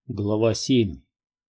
Глава 7.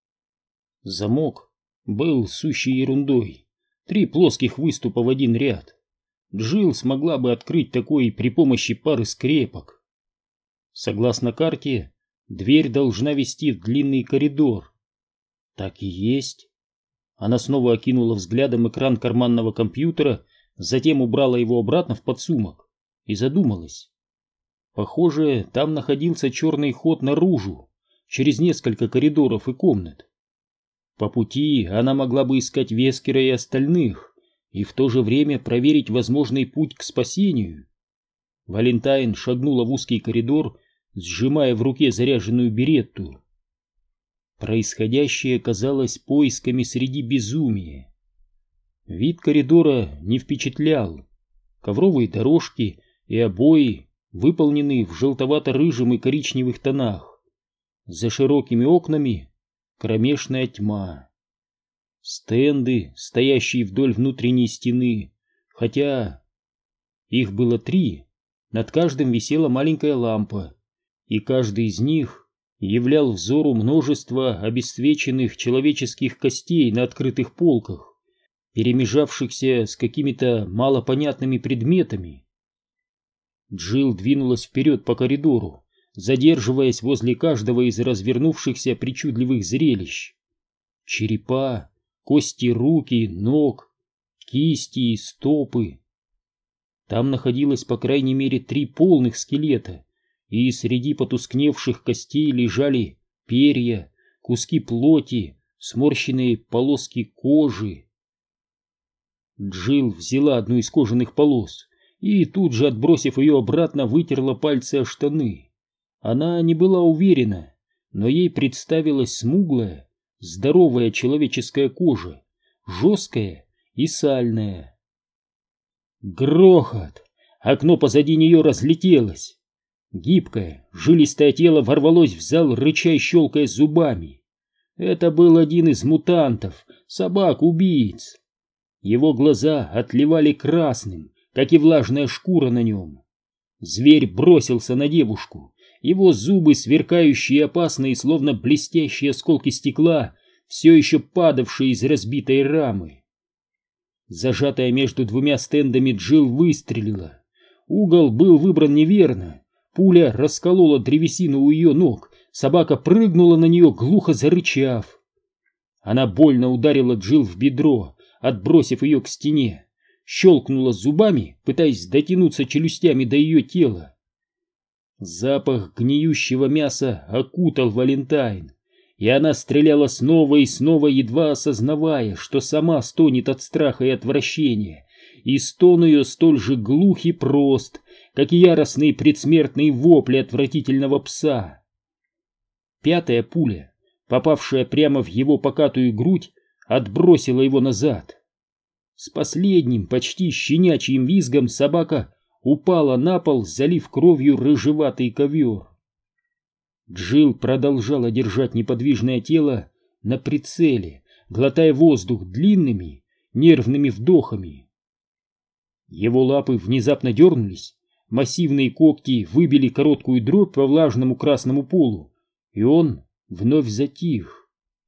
Замок был сущей ерундой. 3 плоских выступа в один ряд. Джилл смогла бы открыть такой при помощи пары скрепок. Согласно карте, дверь должна вести в длинный коридор. Так и есть. Она снова окинула взглядом экран карманного компьютера, затем убрала его обратно в подсумок и задумалась. Похоже, там находился черный ход наружу, через несколько коридоров и комнат. По пути она могла бы искать Вескера и остальных, и в то же время проверить возможный путь к спасению. Валентайн шагнула в узкий коридор, сжимая в руке заряженную беретту. Происходящее казалось поисками среди безумия. Вид коридора не впечатлял. Ковровые дорожки и обои выполнены в желтовато-рыжем и коричневых тонах. За широкими окнами кромешная тьма. Стенды, стоящие вдоль внутренней стены, хотя их было 3, над каждым висела маленькая лампа, и каждый из них являл взору множество обесцвеченных человеческих костей на открытых полках, перемежавшихся с какими-то малопонятными предметами. Джилл двинулась вперед по коридору, задерживаясь возле каждого из развернувшихся причудливых зрелищ. Черепа, кости рук и ног, кисти и стопы. Там находилось по крайней мере 3 полных скелета, и среди потускневших костей лежали перья, куски плоти, сморщенные полоски кожи. Джилл взяла одну из кожаных полос и тут же, отбросив ее обратно, вытерла пальцы о штаны. Она не была уверена, но ей представилась смуглая, здоровая человеческая кожа, жесткая и сальная. Грохот! Окно позади нее разлетелось. Гибкое, жилистое тело ворвалось в зал, рыча и щелкая зубами. Это был один из мутантов, собак-убийц. Его глаза отливали красным, как и влажная шкура на нем. Зверь бросился на девушку. Его зубы, сверкающие и опасные, словно блестящие осколки стекла, все еще падавшие из разбитой рамы. Зажатая между 2 стендами, Джилл выстрелила. Угол был выбран неверно. Пуля расколола древесину у ее ног. Собака прыгнула на нее, глухо зарычав. Она больно ударила Джилл в бедро, отбросив ее к стене. Щелкнула зубами, пытаясь дотянуться челюстями до ее тела. Запах гниющего мяса окутал Валентайн, и она стреляла снова и снова, едва осознавая, что сама стонет от страха и отвращения, и стон ее столь же глух и прост, как и яростные предсмертные вопли отвратительного пса. 5-я пуля, попавшая прямо в его покатую грудь, отбросила его назад. С последним, почти щенячьим визгом собака упала на пол, залив кровью рыжеватый ковер. Джилл продолжала держать неподвижное тело на прицеле, глотая воздух длинными, нервными вдохами. Его лапы внезапно дернулись, массивные когти выбили короткую дробь по влажному красному полу, и он вновь затих.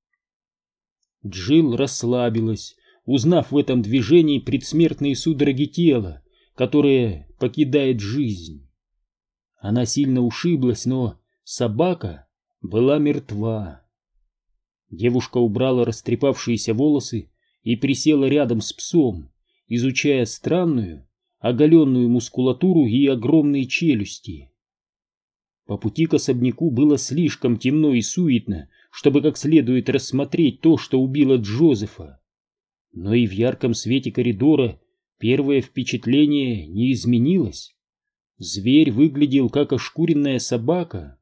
Джилл расслабилась, узнав в этом движении предсмертные судороги тела, которое покидает жизнь. Она сильно ушиблась, но собака была мертва. Девушка убрала растрепавшиеся волосы и присела рядом с псом, изучая странную, оголенную мускулатуру и огромные челюсти. По пути к особняку было слишком темно и суетно, чтобы как следует рассмотреть то, что убило Джозефа. Но и в ярком свете коридора первое впечатление не изменилось. Зверь выглядел как ошкуренная собака.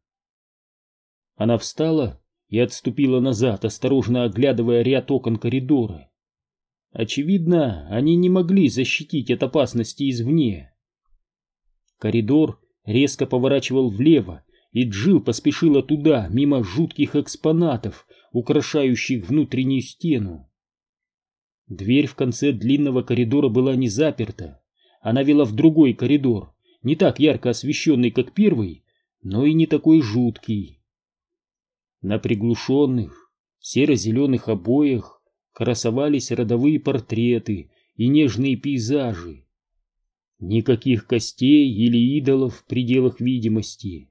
Она встала и отступила назад, осторожно оглядывая ряд окон коридора. Очевидно, они не могли защитить от опасности извне. Коридор резко поворачивал влево, и Джилл поспешила туда, мимо жутких экспонатов, украшающих внутреннюю стену. Дверь в конце длинного коридора была не заперта. Она вела в другой коридор, не так ярко освещенный, как первый, но и не такой жуткий. На приглушенных серо-зеленых обоях красовались родовые портреты и нежные пейзажи. Никаких костей или идолов в пределах видимости.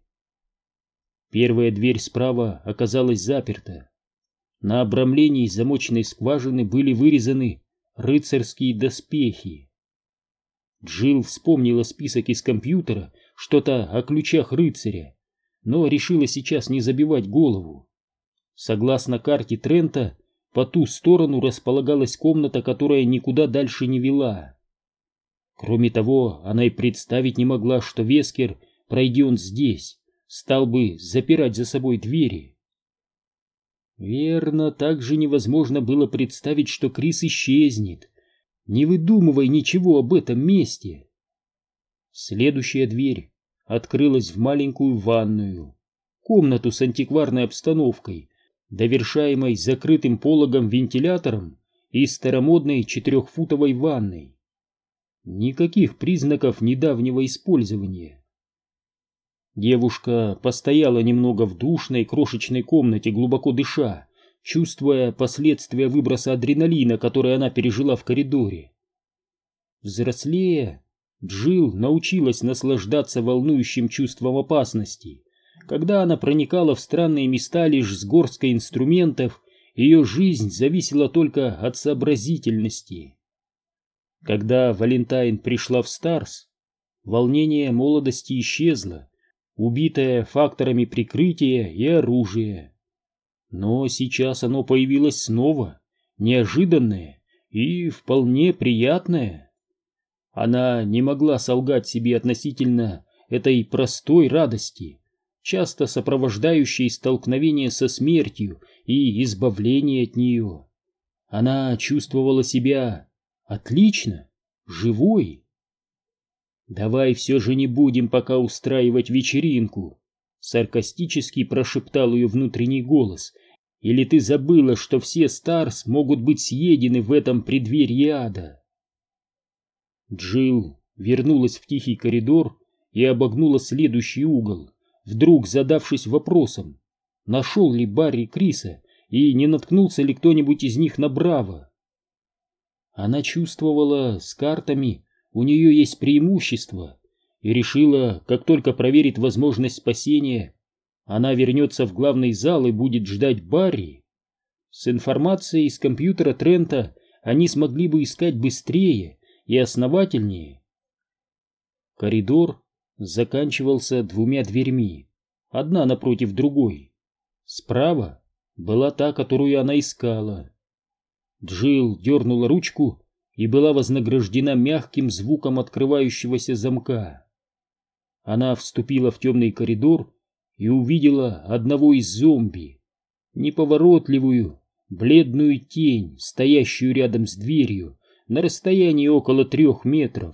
Первая дверь справа оказалась заперта. На обрамлении замочной скважины были вырезаны рыцарские доспехи. Джилл вспомнила список из компьютера, что-то о ключах рыцаря, но решила сейчас не забивать голову. Согласно карте Трента, по ту сторону располагалась комната, которая никуда дальше не вела. Кроме того, она и представить не могла, что Вескер, пройди он здесь, стал бы запирать за собой двери. Верно, также невозможно было представить, что Крис исчезнет. Не выдумывай ничего об этом месте. Следующая дверь открылась в маленькую ванную, комнату с антикварной обстановкой, довершаемой закрытым пологом-вентилятором и старомодной 4-футовой ванной. Никаких признаков недавнего использования. Девушка постояла немного в душной крошечной комнате, глубоко дыша, чувствуя последствия выброса адреналина, который она пережила в коридоре. Взрослея, Джилл научилась наслаждаться волнующим чувством опасности. Когда она проникала в странные места лишь с горсткой инструментов, ее жизнь зависела только от сообразительности. Когда Валентайн пришла в Старс, волнение молодости исчезло, убитое факторами прикрытия и оружия. Но сейчас оно появилось снова, неожиданное и вполне приятное. Она не могла солгать себе относительно этой простой радости, часто сопровождающей столкновение со смертью и избавление от нее. Она чувствовала себя отлично, живой. «Давай все же не будем пока устраивать вечеринку», — саркастически прошептал ее внутренний голос. «Или ты забыла, что все Старс могут быть съедены в этом преддверии ада?» Джилл вернулась в тихий коридор и обогнула следующий угол, вдруг задавшись вопросом, нашел ли Барри Криса и не наткнулся ли кто-нибудь из них на Браво. Она чувствовала, с картами у нее есть преимущество, и решила, как только проверит возможность спасения, она вернется в главный зал и будет ждать Барри. С информацией из компьютера Трента они смогли бы искать быстрее и основательнее. Коридор заканчивался 2 дверьми, одна напротив другой. Справа была та, которую она искала. Джилл дернула ручку и была вознаграждена мягким звуком открывающегося замка. Она вступила в темный коридор и увидела одного из зомби, неповоротливую, бледную тень, стоящую рядом с дверью на расстоянии около 3 метров.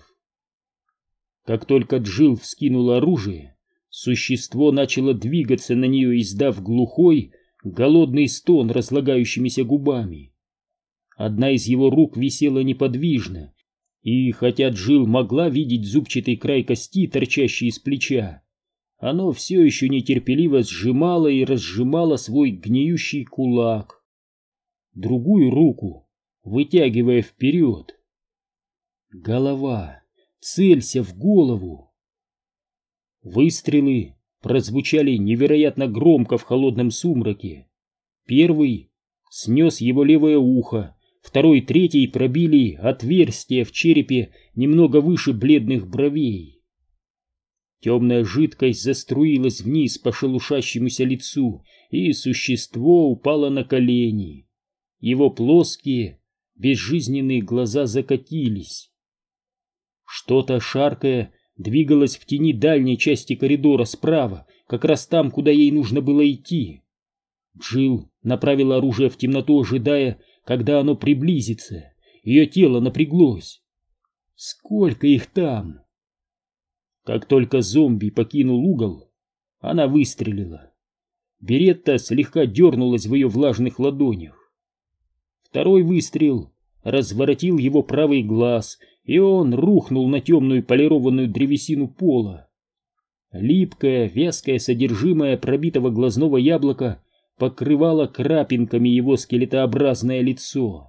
Как только Джилл вскинула оружие, существо начало двигаться на нее, издав глухой, голодный стон разлагающимися губами. Одна из его рук висела неподвижно, и хотя Джилл могла видеть зубчатый край кости, торчащий из плеча, оно все еще нетерпеливо сжимало и разжимало свой гниющий кулак. Другую руку вытягивая вперед. Голова! Целься в голову! Выстрелы прозвучали невероятно громко в холодном сумраке. Первый снес его левое ухо, второй и третий пробили отверстие в черепе немного выше бледных бровей. Темная жидкость заструилась вниз по шелушащемуся лицу, и существо упало на колени. Его плоские, безжизненные глаза закатились. Что-то, шаркая, двигалось в тени дальней части коридора справа, как раз там, куда ей нужно было идти. Джилл направила оружие в темноту, ожидая, когда оно приблизится. Ее тело напряглось. Сколько их там? Как только зомби покинул угол, она выстрелила. Беретта слегка дернулась в ее влажных ладонях. Второй выстрел разворотил его правый глаз, и он рухнул на темную полированную древесину пола. Липкое, вязкое содержимое пробитого глазного яблока покрывало крапинками его скелетообразное лицо.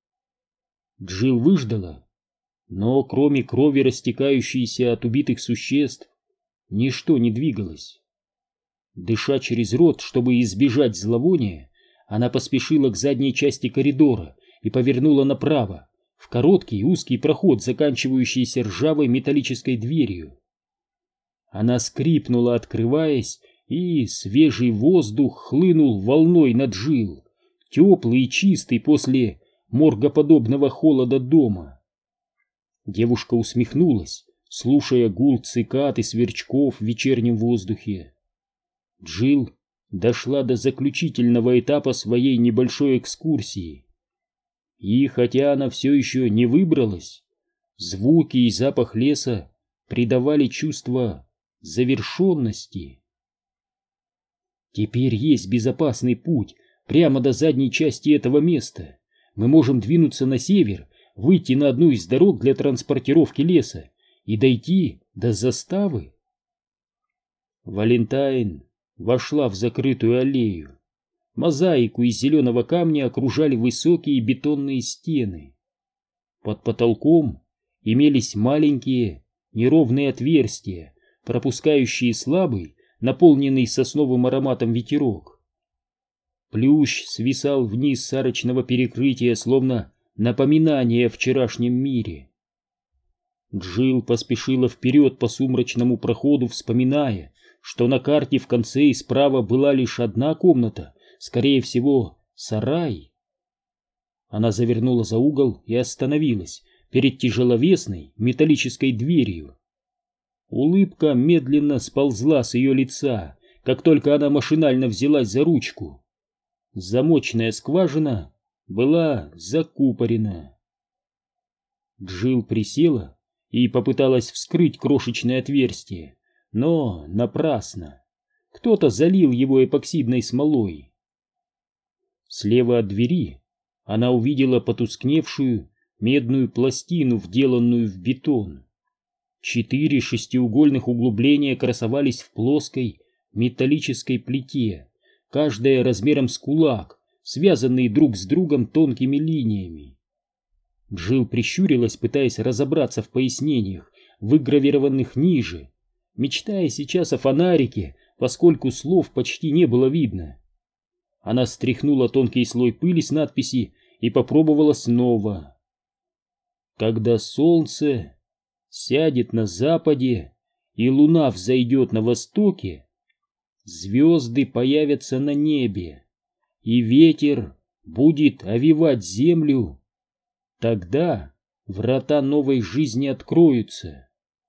Джилл выждала, но кроме крови, растекающейся от убитых существ, ничто не двигалось. Дыша через рот, чтобы избежать зловония, она поспешила к задней части коридора и повернула направо, в короткий узкий проход, заканчивающийся ржавой металлической дверью. Она скрипнула, открываясь, и свежий воздух хлынул волной на Джилл, теплый и чистый после моргоподобного холода дома. Девушка усмехнулась, слушая гул цикад и сверчков в вечернем воздухе. Джилл дошла до заключительного этапа своей небольшой экскурсии. И хотя она все еще не выбралась, звуки и запах леса придавали чувство завершенности. Теперь есть безопасный путь прямо до задней части этого места. Мы можем двинуться на север, выйти на одну из дорог для транспортировки леса и дойти до заставы. Валентайн вошла в закрытую аллею. Мозаику из зеленого камня окружали высокие бетонные стены. Под потолком имелись маленькие неровные отверстия, пропускающие слабый, наполненный сосновым ароматом ветерок. Плющ свисал вниз с арочного перекрытия, словно напоминание о вчерашнем мире. Джилл поспешила вперед по сумрачному проходу, вспоминая, что на карте в конце и справа была лишь одна комната, скорее всего, сарай. Она завернула за угол и остановилась перед тяжеловесной металлической дверью. Улыбка медленно сползла с ее лица, как только она машинально взялась за ручку. Замочная скважина была закупорена. Джилл присела и попыталась вскрыть крошечное отверстие, но напрасно. Кто-то залил его эпоксидной смолой. Слева от двери она увидела потускневшую медную пластину, вделанную в бетон. 4 шестиугольных углубления красовались в плоской металлической плите, каждая размером с кулак, связанные друг с другом тонкими линиями. Джилл прищурилась, пытаясь разобраться в пояснениях, выгравированных ниже, мечтая сейчас о фонарике, поскольку слов почти не было видно. Она стряхнула тонкий слой пыли с надписи и попробовала снова. Когда солнце сядет на западе и луна взойдет на востоке, звезды появятся на небе, и ветер будет овивать землю, тогда врата новой жизни откроются.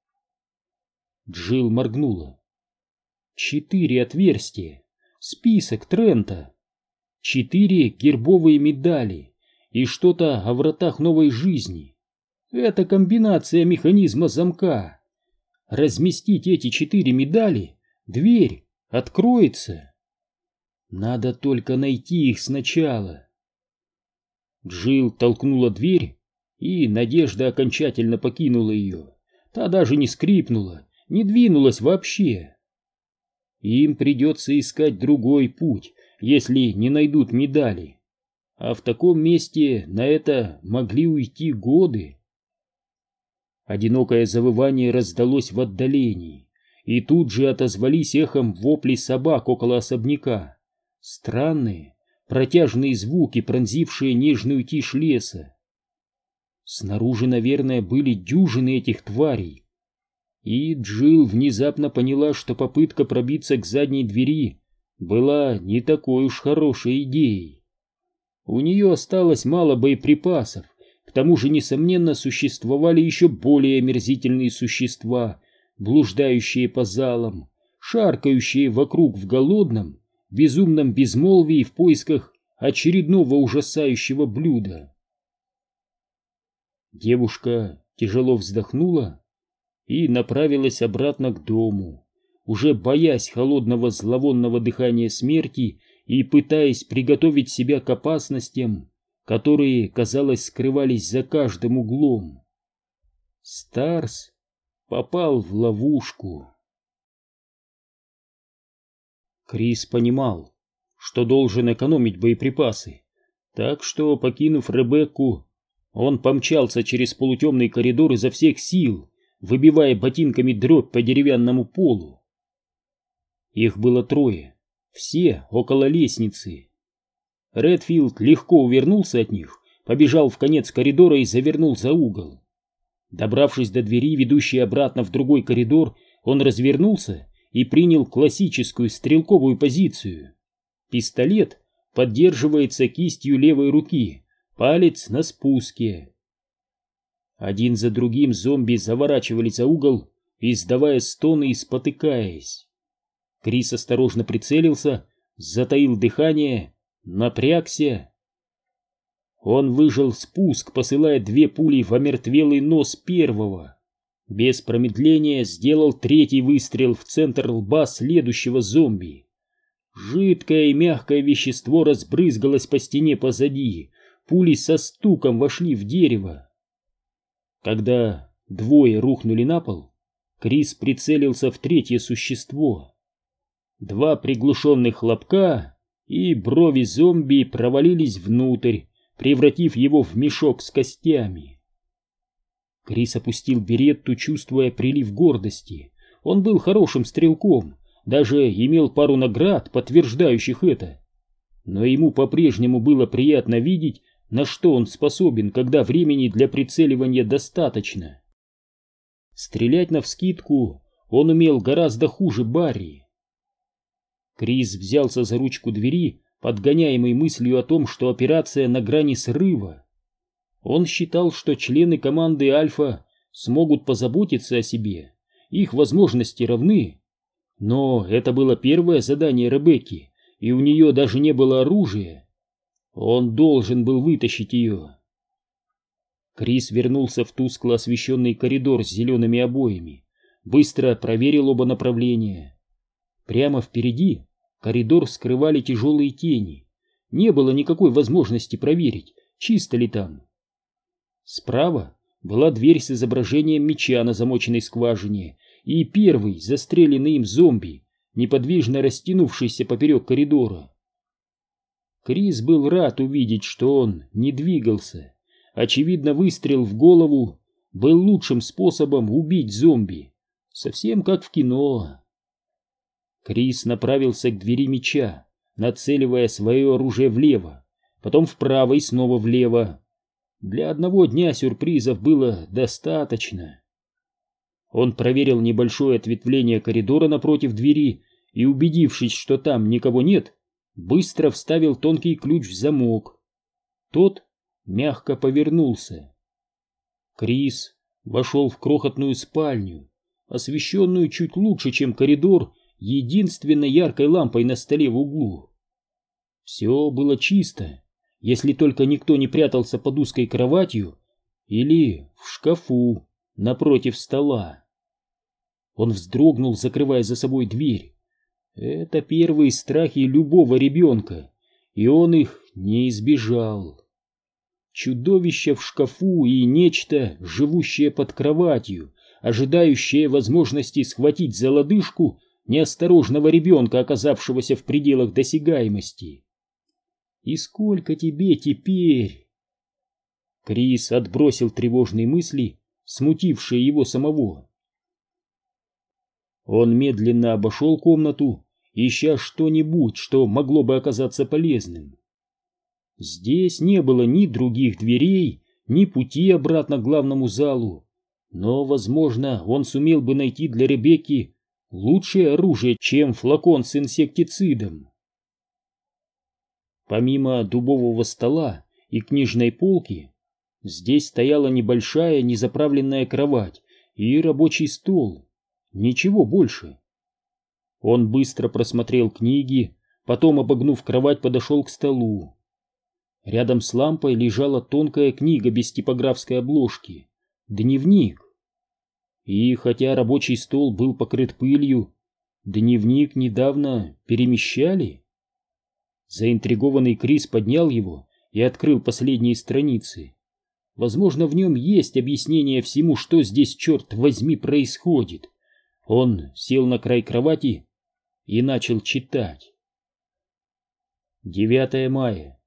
Джилл моргнула. 4 отверстия, список Трента, 4 гербовые медали и что-то о вратах новой жизни. Это комбинация механизма замка. Разместить эти 4 медали, дверь откроется. Надо только найти их сначала. Джилл толкнула дверь, и надежда окончательно покинула ее. Та даже не скрипнула, не двинулась вообще. Им придется искать другой путь, если не найдут медали. А в таком месте на это могли уйти годы. Одинокое завывание раздалось в отдалении, и тут же отозвались эхом вопли собак около особняка. Странные, протяжные звуки, пронзившие нежную тишь леса. Снаружи, наверное, были дюжины этих тварей. И Джилл внезапно поняла, что попытка пробиться к задней двери была не такой уж хорошей идеей. У нее осталось мало боеприпасов, к тому же, несомненно, существовали еще более омерзительные существа, блуждающие по залам, шаркающие вокруг в голодном, безумном безмолвии в поисках очередного ужасающего блюда. Девушка тяжело вздохнула и направилась обратно к дому, уже боясь холодного зловонного дыхания смерти и пытаясь приготовить себя к опасностям, которые, казалось, скрывались за каждым углом. Старс попал в ловушку. Крис понимал, что должен экономить боеприпасы, так что, покинув Ребекку, он помчался через полутемный коридор изо всех сил, выбивая ботинками дробь по деревянному полу. Их было трое, все около лестницы. Редфилд легко увернулся от них, побежал в конец коридора и завернул за угол. Добравшись до двери, ведущей обратно в другой коридор, он развернулся и принял классическую стрелковую позицию. Пистолет поддерживается кистью левой руки, палец на спуске. Один за другим зомби заворачивали за угол, издавая стоны и спотыкаясь. Крис осторожно прицелился, затаил дыхание, напрягся. Он выжал спуск, посылая 2 пули в омертвелый нос первого. Без промедления сделал 3-й выстрел в центр лба следующего зомби. Жидкое и мягкое вещество разбрызгалось по стене позади, пули со стуком вошли в дерево. Когда 2 рухнули на пол, Крис прицелился в 3-е существо. 2 приглушенных хлопка, и брови зомби провалились внутрь, превратив его в мешок с костями. Крис опустил беретту, чувствуя прилив гордости. Он был хорошим стрелком, даже имел пару наград, подтверждающих это. Но ему по-прежнему было приятно видеть, на что он способен, когда времени для прицеливания достаточно. Стрелять навскидку он умел гораздо хуже Барри. Крис взялся за ручку двери, подгоняемый мыслью о том, что операция на грани срыва. Он считал, что члены команды Альфа смогут позаботиться о себе, их возможности равны. Но это было первое задание Ребекки, и у нее даже не было оружия. Он должен был вытащить ее. Крис вернулся в тускло освещенный коридор с зелеными обоями, быстро проверил оба направления. Прямо впереди коридор скрывали тяжелые тени. Не было никакой возможности проверить, чисто ли там. Справа была дверь с изображением меча на замоченной скважине и первый застреленный им зомби, неподвижно растянувшийся поперек коридора. Крис был рад увидеть, что он не двигался. Очевидно, выстрел в голову был лучшим способом убить зомби, совсем как в кино. Крис направился к двери меча, нацеливая свое оружие влево, потом вправо и снова влево. Для одного дня сюрпризов было достаточно. Он проверил небольшое ответвление коридора напротив двери и, убедившись, что там никого нет, быстро вставил тонкий ключ в замок. Тот мягко повернулся. Крис вошел в крохотную спальню, освещенную чуть лучше, чем коридор, единственной яркой лампой на столе в углу. Все было чисто, если только никто не прятался под узкой кроватью или в шкафу напротив стола. Он вздрогнул, закрывая за собой дверь. Это первые страхи любого ребенка, и он их не избежал. Чудовище в шкафу и нечто, живущее под кроватью, ожидающее возможности схватить за лодыжку неосторожного ребенка, оказавшегося в пределах досягаемости. И сколько тебе теперь? Крис отбросил тревожные мысли, смутившие его самого. Он медленно обошел комнату, ища что-нибудь, что могло бы оказаться полезным. Здесь не было ни других дверей, ни пути обратно к главному залу, но, возможно, он сумел бы найти для Ребекки лучшее оружие, чем флакон с инсектицидом. Помимо дубового стола и книжной полки, здесь стояла небольшая незаправленная кровать и рабочий стол. Ничего больше. Он быстро просмотрел книги, потом, обогнув кровать, подошел к столу. Рядом с лампой лежала тонкая книга без типографской обложки. Дневник. И хотя рабочий стол был покрыт пылью, дневник недавно перемещали. Заинтригованный Крис поднял его и открыл последние страницы. Возможно, в нем есть объяснение всему, что здесь, черт возьми, происходит. Он сел на край кровати и начал читать. 9 мая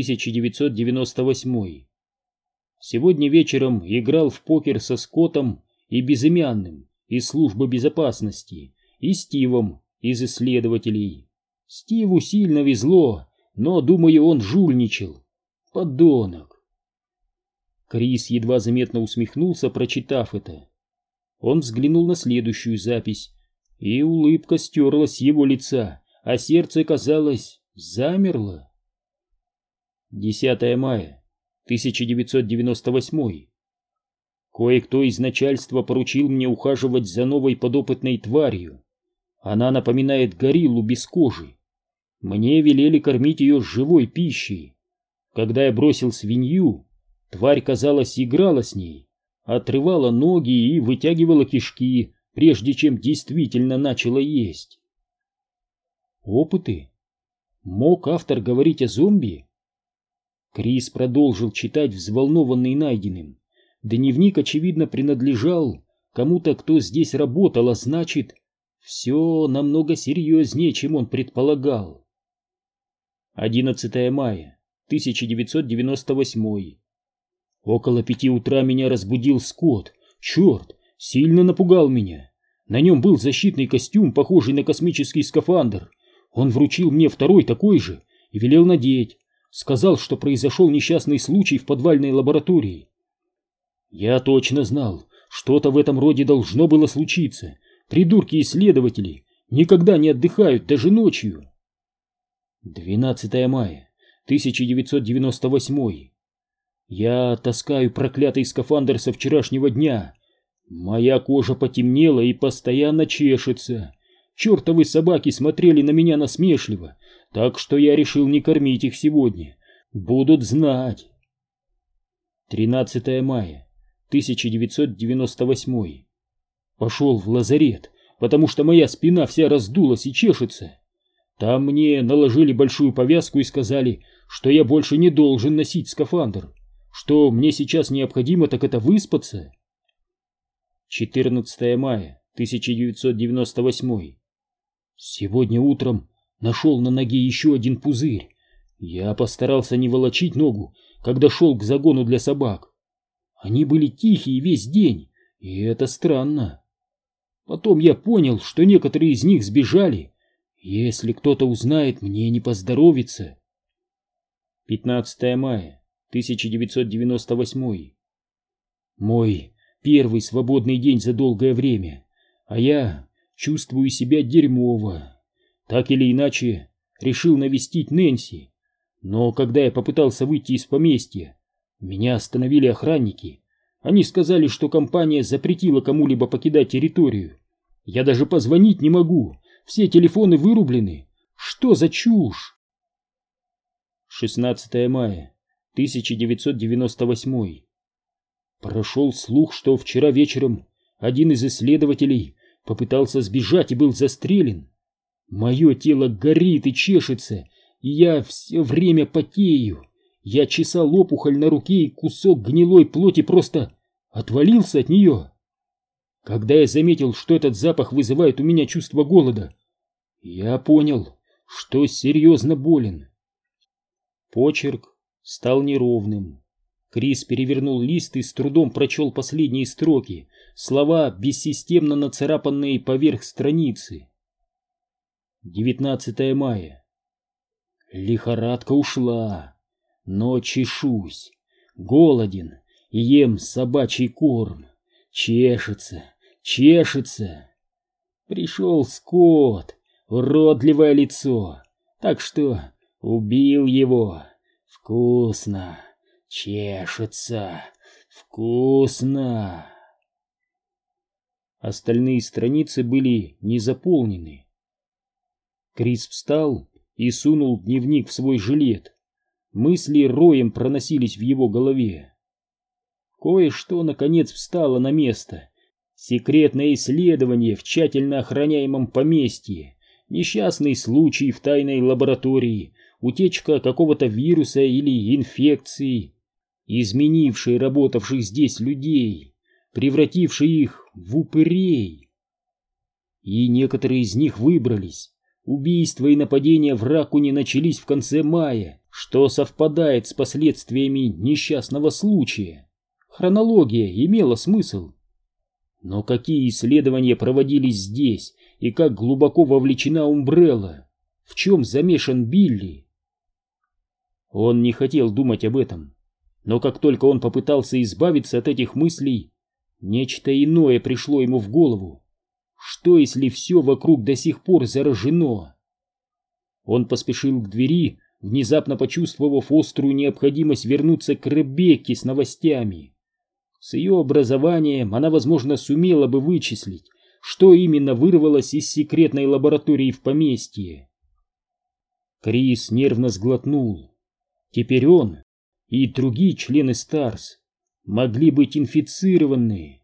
1998. Сегодня вечером играл в покер со Скоттом и Безымянным из службы безопасности и Стивом из исследователей. Стиву сильно везло, но, думаю, он жульничал. Подонок. Крис едва заметно усмехнулся, прочитав это. Он взглянул на следующую запись, и улыбка стерлась с его лица, а сердце, казалось, замерло. 10 мая 1998. Кое-кто из начальства поручил мне ухаживать за новой подопытной тварью. Она напоминает гориллу без кожи. Мне велели кормить ее живой пищей. Когда я бросил свинью, тварь, казалось, играла с ней, отрывала ноги и вытягивала кишки, прежде чем действительно начала есть. Опыты? Мог автор говорить о зомби? Крис продолжил читать, взволнованный найденным. Дневник, очевидно, принадлежал кому-то, кто здесь работал, а значит, все намного серьезнее, чем он предполагал. 11 мая 1998. Около 5 утра меня разбудил Скотт. Черт, сильно напугал меня. На нем был защитный костюм, похожий на космический скафандр. Он вручил мне второй такой же и велел надеть. Сказал, что произошел несчастный случай в подвальной лаборатории. Я точно знал, что-то в этом роде должно было случиться. Придурки-исследователи никогда не отдыхают даже ночью. 12 мая 1998. Я таскаю проклятый скафандр со вчерашнего дня. Моя кожа потемнела и постоянно чешется. Чертовы собаки смотрели на меня насмешливо, так что я решил не кормить их сегодня. Будут знать. 13 мая 1998. Пошел в лазарет, потому что моя спина вся раздулась и чешется. Там мне наложили большую повязку и сказали, что я больше не должен носить скафандр. Что мне сейчас необходимо, так это выспаться. 14 мая 1998. Сегодня утром нашел на ноге еще один пузырь. Я постарался не волочить ногу, когда шел к загону для собак. Они были тихие весь день, и это странно. Потом я понял, что некоторые из них сбежали. Если кто-то узнает, мне не поздоровится. 15 мая 1998. Мой первый свободный день за долгое время, а я чувствую себя дерьмово. Так или иначе, решил навестить Нэнси. Но когда я попытался выйти из поместья, меня остановили охранники. Они сказали, что компания запретила кому-либо покидать территорию. Я даже позвонить не могу, все телефоны вырублены. Что за чушь? 16 мая 1998. Прошел слух, что вчера вечером один из исследователей попытался сбежать и был застрелен. Мое тело горит и чешется, и я все время потею. Я чесал опухоль на руке, и кусок гнилой плоти просто отвалился от нее. Когда я заметил, что этот запах вызывает у меня чувство голода, я понял, что серьезно болен. Почерк стал неровным. Крис перевернул лист и с трудом прочел последние строки, слова, бессистемно нацарапанные поверх страницы. 19 мая. Лихорадка ушла, но чешусь, голоден и ем собачий корм. Чешется, чешется. Пришел Скотт, уродливое лицо, так что убил его. Вкусно, чешется, вкусно. Остальные страницы были не заполнены. Крис встал и сунул дневник в свой жилет. Мысли роем проносились в его голове. Кое-что, наконец, встало на место. Секретное исследование в тщательно охраняемом поместье, несчастный случай в тайной лаборатории, утечка какого-то вируса или инфекции, изменившие работавших здесь людей, превратившие их в упырей. И некоторые из них выбрались, Убийства и нападения в Ракуне начались в конце мая, что совпадает с последствиями несчастного случая. Хронология имела смысл. Но какие исследования проводились здесь, и как глубоко вовлечена Умбрелла? В чем замешан Билли? Он не хотел думать об этом, но как только он попытался избавиться от этих мыслей, нечто иное пришло ему в голову. Что, если все вокруг до сих пор заражено? Он поспешил к двери, внезапно почувствовав острую необходимость вернуться к Ребекке с новостями. С ее образованием она, возможно, сумела бы вычислить, что именно вырвалось из секретной лаборатории в поместье. Крис нервно сглотнул. Теперь он и другие члены Старс могли быть инфицированы.